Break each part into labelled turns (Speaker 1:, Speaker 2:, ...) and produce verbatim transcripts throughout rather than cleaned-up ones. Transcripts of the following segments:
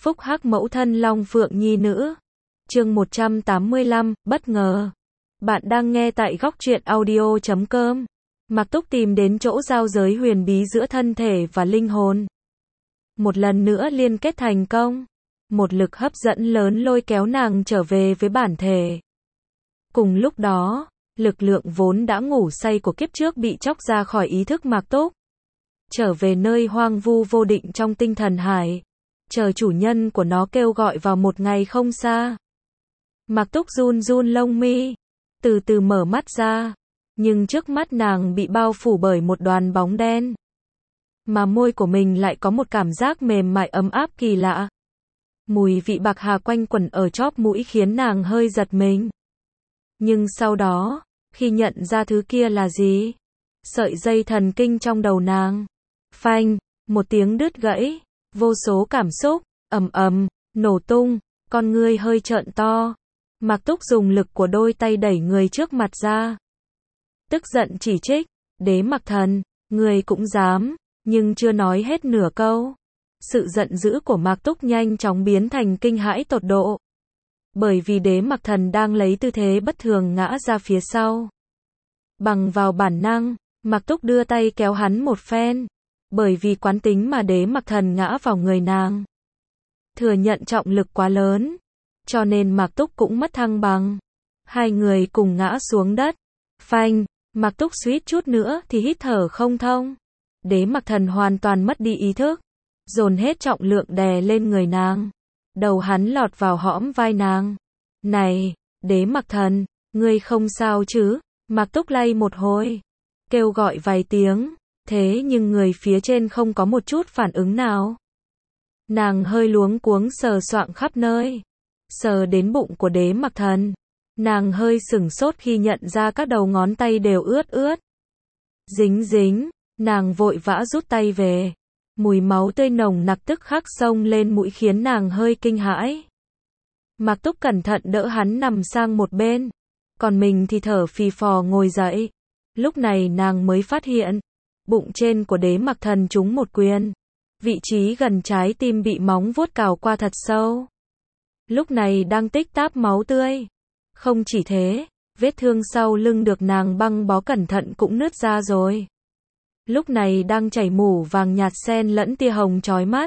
Speaker 1: Phúc hắc mẫu thân Long Phượng Nhi nữ. Chương một trăm tám mươi lăm, bất ngờ. Bạn đang nghe tại góc truyện audio chấm com. Mạc Túc tìm đến chỗ giao giới huyền bí giữa thân thể và linh hồn. Một lần nữa liên kết thành công. Một lực hấp dẫn lớn lôi kéo nàng trở về với bản thể. Cùng lúc đó, lực lượng vốn đã ngủ say của kiếp trước bị chóc ra khỏi ý thức Mạc Túc. Trở về nơi hoang vu vô định trong tinh thần hải. Chờ chủ nhân của nó kêu gọi vào một ngày không xa. Mạc Túc run run lông mi, từ từ mở mắt ra, nhưng trước mắt nàng bị bao phủ bởi một đoàn bóng đen. Mà môi của mình lại có một cảm giác mềm mại ấm áp kỳ lạ. Mùi vị bạc hà quanh quẩn ở chóp mũi khiến nàng hơi giật mình. Nhưng sau đó, khi nhận ra thứ kia là gì, sợi dây thần kinh trong đầu nàng, phanh, một tiếng đứt gãy. Vô số cảm xúc, ầm ầm, nổ tung, con ngươi hơi trợn to. Mạc Túc dùng lực của đôi tay đẩy người trước mặt ra. Tức giận chỉ trích, Đế Mặc Thần, người cũng dám, nhưng chưa nói hết nửa câu. Sự giận dữ của Mạc Túc nhanh chóng biến thành kinh hãi tột độ. Bởi vì Đế Mặc Thần đang lấy tư thế bất thường ngã ra phía sau. Bằng vào bản năng, Mạc Túc đưa tay kéo hắn một phen. Bởi vì quán tính mà Đế Mặc Thần ngã vào người nàng. Thừa nhận trọng lực quá lớn. Cho nên Mạc Túc cũng mất thăng bằng. Hai người cùng ngã xuống đất. Phanh, Mạc Túc suýt chút nữa thì hít thở không thông. Đế Mặc Thần hoàn toàn mất đi ý thức. Dồn hết trọng lượng đè lên người nàng. Đầu hắn lọt vào hõm vai nàng. Này, Đế Mặc Thần, ngươi không sao chứ? Mạc Túc lay một hồi. Kêu gọi vài tiếng. Thế nhưng người phía trên không có một chút phản ứng nào. Nàng hơi luống cuống sờ soạng khắp nơi. Sờ đến bụng của Đế Mặc Thần. Nàng hơi sửng sốt khi nhận ra các đầu ngón tay đều ướt ướt. Dính dính, nàng vội vã rút tay về. Mùi máu tươi nồng nặc tức khắc xông lên mũi khiến nàng hơi kinh hãi. Mạc Túc cẩn thận đỡ hắn nằm sang một bên. Còn mình thì thở phì phò ngồi dậy. Lúc này nàng mới phát hiện. Bụng trên của Đế Mặc Thần trúng một quyền. Vị trí gần trái tim bị móng vuốt cào qua thật sâu. Lúc này đang tích táp máu tươi. Không chỉ thế, vết thương sau lưng được nàng băng bó cẩn thận cũng nứt ra rồi. Lúc này đang chảy mủ vàng nhạt xen lẫn tia hồng chói mắt.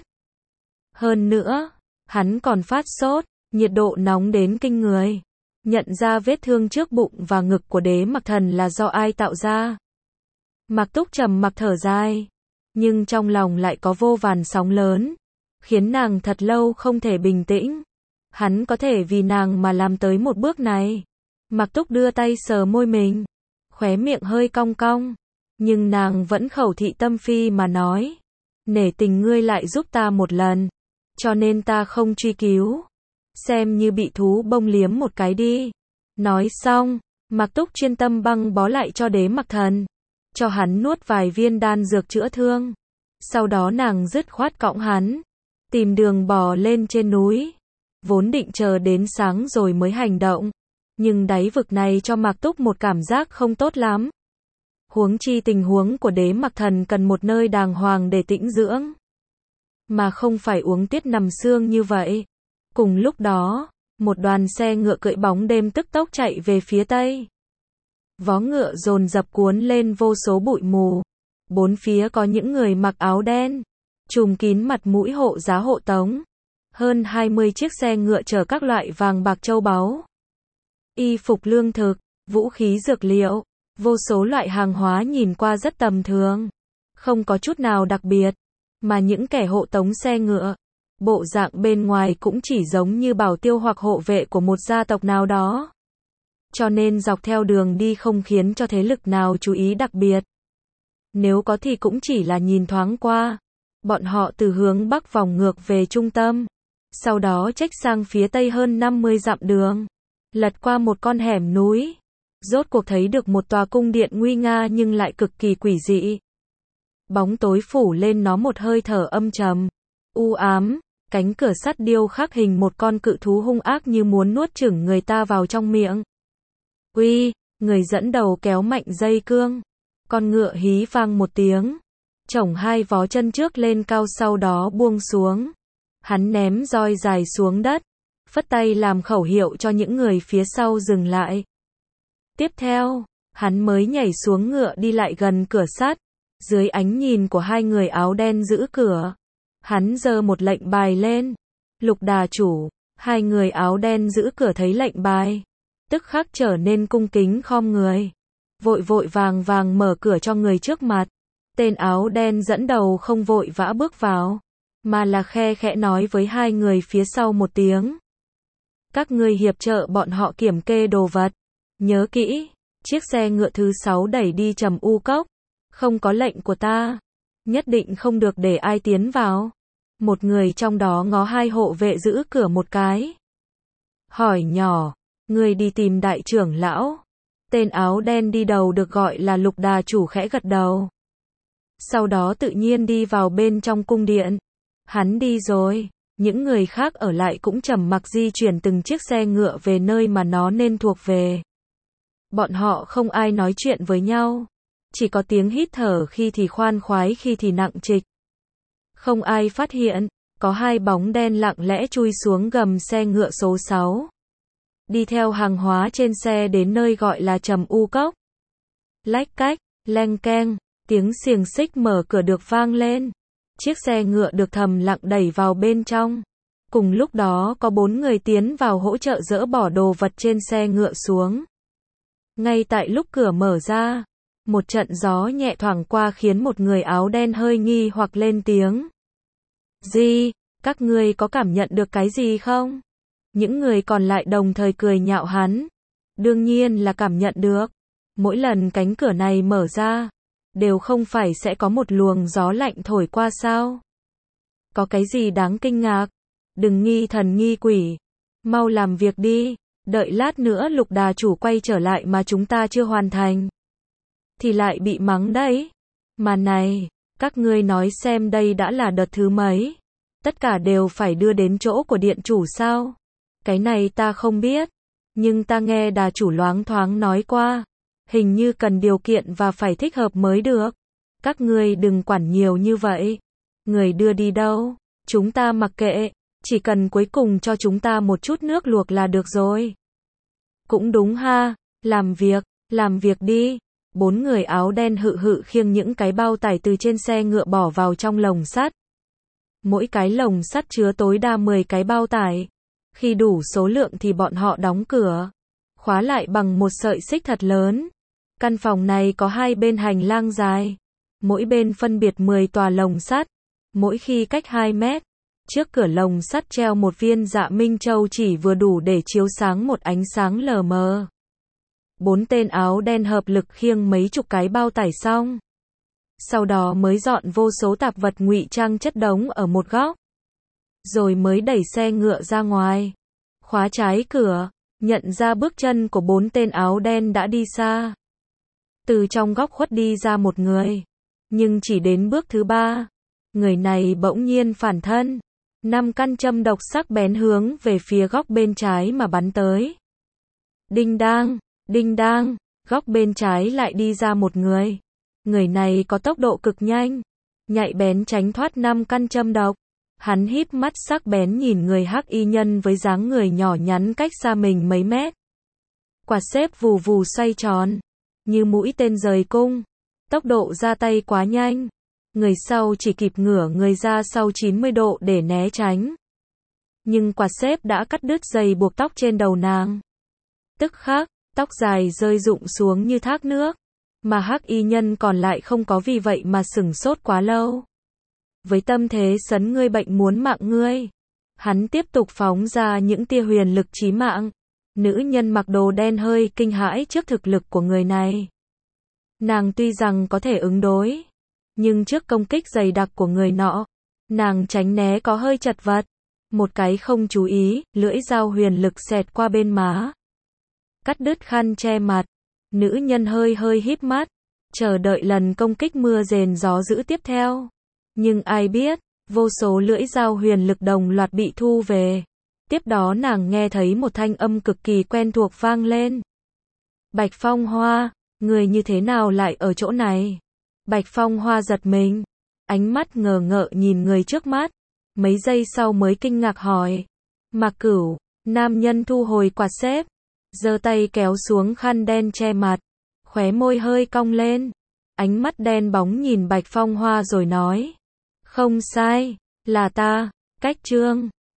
Speaker 1: Hơn nữa, hắn còn phát sốt, nhiệt độ nóng đến kinh người. Nhận ra vết thương trước bụng và ngực của Đế Mặc Thần là do ai tạo ra. Mạc Túc trầm mặc thở dài, nhưng trong lòng lại có vô vàn sóng lớn, khiến nàng thật lâu không thể bình tĩnh. Hắn có thể vì nàng mà làm tới một bước này. Mạc Túc đưa tay sờ môi mình, khóe miệng hơi cong cong, nhưng nàng vẫn khẩu thị tâm phi mà nói, nể tình ngươi lại giúp ta một lần, cho nên ta không truy cứu, xem như bị thú bông liếm một cái đi. Nói xong, Mạc Túc chuyên tâm băng bó lại cho Đế Mặc Thần. Cho hắn nuốt vài viên đan dược chữa thương. Sau đó nàng dứt khoát cõng hắn. Tìm đường bò lên trên núi. Vốn định chờ đến sáng rồi mới hành động. Nhưng đáy vực này cho Mạc Túc một cảm giác không tốt lắm. Huống chi tình huống của Đế Mặc Thần cần một nơi đàng hoàng để tĩnh dưỡng. Mà không phải uống tiết nằm xương như vậy. Cùng lúc đó, một đoàn xe ngựa cưỡi bóng đêm tức tốc chạy về phía tây. Vó ngựa dồn dập cuốn lên vô số bụi mù. Bốn phía có những người mặc áo đen, trùm kín mặt mũi hộ giá hộ tống. Hơn hai mươi chiếc xe ngựa chở các loại vàng bạc châu báu. Y phục lương thực, vũ khí dược liệu, vô số loại hàng hóa nhìn qua rất tầm thường. Không có chút nào đặc biệt, mà những kẻ hộ tống xe ngựa. Bộ dạng bên ngoài cũng chỉ giống như bảo tiêu hoặc hộ vệ của một gia tộc nào đó. Cho nên dọc theo đường đi không khiến cho thế lực nào chú ý đặc biệt. Nếu có thì cũng chỉ là nhìn thoáng qua. Bọn họ từ hướng bắc vòng ngược về trung tâm. Sau đó chếch sang phía tây hơn năm mươi dặm đường. Lật qua một con hẻm núi. Rốt cuộc thấy được một tòa cung điện nguy nga nhưng lại cực kỳ quỷ dị. Bóng tối phủ lên nó một hơi thở âm trầm, u ám. Cánh cửa sắt điêu khắc hình một con cự thú hung ác như muốn nuốt chửng người ta vào trong miệng. Uy, người dẫn đầu kéo mạnh dây cương. Con ngựa hí vang một tiếng. Chổng hai vó chân trước lên cao sau đó buông xuống. Hắn ném roi dài xuống đất, phất tay làm khẩu hiệu cho những người phía sau dừng lại. Tiếp theo, hắn mới nhảy xuống ngựa đi lại gần cửa sắt, dưới ánh nhìn của hai người áo đen giữ cửa. Hắn giơ một lệnh bài lên. Lục đà chủ, hai người áo đen giữ cửa thấy lệnh bài, tức khắc trở nên cung kính khom người. Vội vội vàng vàng mở cửa cho người trước mặt. Tên áo đen dẫn đầu không vội vã bước vào, mà là khe khẽ nói với hai người phía sau một tiếng. Các ngươi hiệp trợ bọn họ kiểm kê đồ vật. Nhớ kỹ, chiếc xe ngựa thứ sáu đẩy đi Trầm U Cốc. Không có lệnh của ta, nhất định không được để ai tiến vào. Một người trong đó ngó hai hộ vệ giữ cửa một cái. Hỏi nhỏ, ngươi đi tìm đại trưởng lão. Tên áo đen đi đầu được gọi là Lục đà chủ khẽ gật đầu. Sau đó tự nhiên đi vào bên trong cung điện. Hắn đi rồi, những người khác ở lại cũng trầm mặc di chuyển từng chiếc xe ngựa về nơi mà nó nên thuộc về. Bọn họ không ai nói chuyện với nhau, chỉ có tiếng hít thở khi thì khoan khoái khi thì nặng trịch. Không ai phát hiện, có hai bóng đen lặng lẽ chui xuống gầm xe ngựa số sáu. Đi theo hàng hóa trên xe đến nơi gọi là Trầm U Cốc. Lách cách, leng keng, tiếng xiềng xích mở cửa được vang lên. Chiếc xe ngựa được thầm lặng đẩy vào bên trong. Cùng lúc đó có bốn người tiến vào hỗ trợ dỡ bỏ đồ vật trên xe ngựa xuống. Ngay tại lúc cửa mở ra, một trận gió nhẹ thoảng qua khiến một người áo đen hơi nghi hoặc lên tiếng. Gì, các ngươi có cảm nhận được cái gì không? Những người còn lại đồng thời cười nhạo hắn. Đương nhiên là cảm nhận được. Mỗi lần cánh cửa này mở ra, đều không phải sẽ có một luồng gió lạnh thổi qua sao? Có cái gì đáng kinh ngạc? Đừng nghi thần nghi quỷ. Mau làm việc đi, đợi lát nữa Lục đà chủ quay trở lại mà chúng ta chưa hoàn thành thì lại bị mắng đấy. Mà này, các ngươi nói xem đây đã là đợt thứ mấy? Tất cả đều phải đưa đến chỗ của điện chủ sao? Cái này ta không biết, nhưng ta nghe đà chủ loáng thoáng nói qua, hình như cần điều kiện và phải thích hợp mới được. Các ngươi đừng quản nhiều như vậy. Người đưa đi đâu, chúng ta mặc kệ, chỉ cần cuối cùng cho chúng ta một chút nước luộc là được rồi. Cũng đúng ha, làm việc, làm việc đi. Bốn người áo đen hự hự khiêng những cái bao tải từ trên xe ngựa bỏ vào trong lồng sắt. Mỗi cái lồng sắt chứa tối đa mười cái bao tải. Khi đủ số lượng thì bọn họ đóng cửa, khóa lại bằng một sợi xích thật lớn. Căn phòng này có hai bên hành lang dài, mỗi bên phân biệt mười tòa lồng sắt, mỗi khi cách hai mét. Trước cửa lồng sắt treo một viên dạ minh châu chỉ vừa đủ để chiếu sáng một ánh sáng lờ mờ. Bốn tên áo đen hợp lực khiêng mấy chục cái bao tải xong. Sau đó mới dọn vô số tạp vật ngụy trang chất đống ở một góc. Rồi mới đẩy xe ngựa ra ngoài. Khóa trái cửa, nhận ra bước chân của bốn tên áo đen đã đi xa. Từ trong góc khuất đi ra một người. Nhưng chỉ đến bước thứ ba, người này bỗng nhiên phản thân. Năm căn châm độc sắc bén hướng về phía góc bên trái mà bắn tới. Đinh đang, đinh đang, góc bên trái lại đi ra một người. Người này có tốc độ cực nhanh, nhạy bén tránh thoát năm căn châm độc. Hắn híp mắt sắc bén nhìn người hắc y nhân với dáng người nhỏ nhắn cách xa mình mấy mét. Quạt xếp vù vù xoay tròn, như mũi tên rời cung. Tốc độ ra tay quá nhanh. Người sau chỉ kịp ngửa người ra sau chín mươi độ để né tránh. Nhưng quạt xếp đã cắt đứt dây buộc tóc trên đầu nàng. Tức khắc, tóc dài rơi rụng xuống như thác nước. Mà hắc y nhân còn lại không có vì vậy mà sửng sốt quá lâu. Với tâm thế sấn ngươi bệnh muốn mạng ngươi, hắn tiếp tục phóng ra những tia huyền lực chí mạng. Nữ nhân mặc đồ đen hơi kinh hãi trước thực lực của người này. Nàng tuy rằng có thể ứng đối, nhưng trước công kích dày đặc của người nọ, nàng tránh né có hơi chật vật. Một cái không chú ý, lưỡi dao huyền lực xẹt qua bên má, cắt đứt khăn che mặt. Nữ nhân hơi hơi híp mắt, chờ đợi lần công kích mưa rền gió dữ tiếp theo. Nhưng ai biết, vô số lưỡi dao huyền lực đồng loạt bị thu về. Tiếp đó nàng nghe thấy một thanh âm cực kỳ quen thuộc vang lên. Bạch Phong Hoa, người như thế nào lại ở chỗ này? Bạch Phong Hoa giật mình, ánh mắt ngờ ngợ nhìn người trước mắt. mấy giây sau mới kinh ngạc hỏi. Mạc Cửu, nam nhân thu hồi quạt xếp, giơ tay kéo xuống khăn đen che mặt, khóe môi hơi cong lên, ánh mắt đen bóng nhìn Bạch Phong Hoa rồi nói. Không sai, là ta, Cách Trương.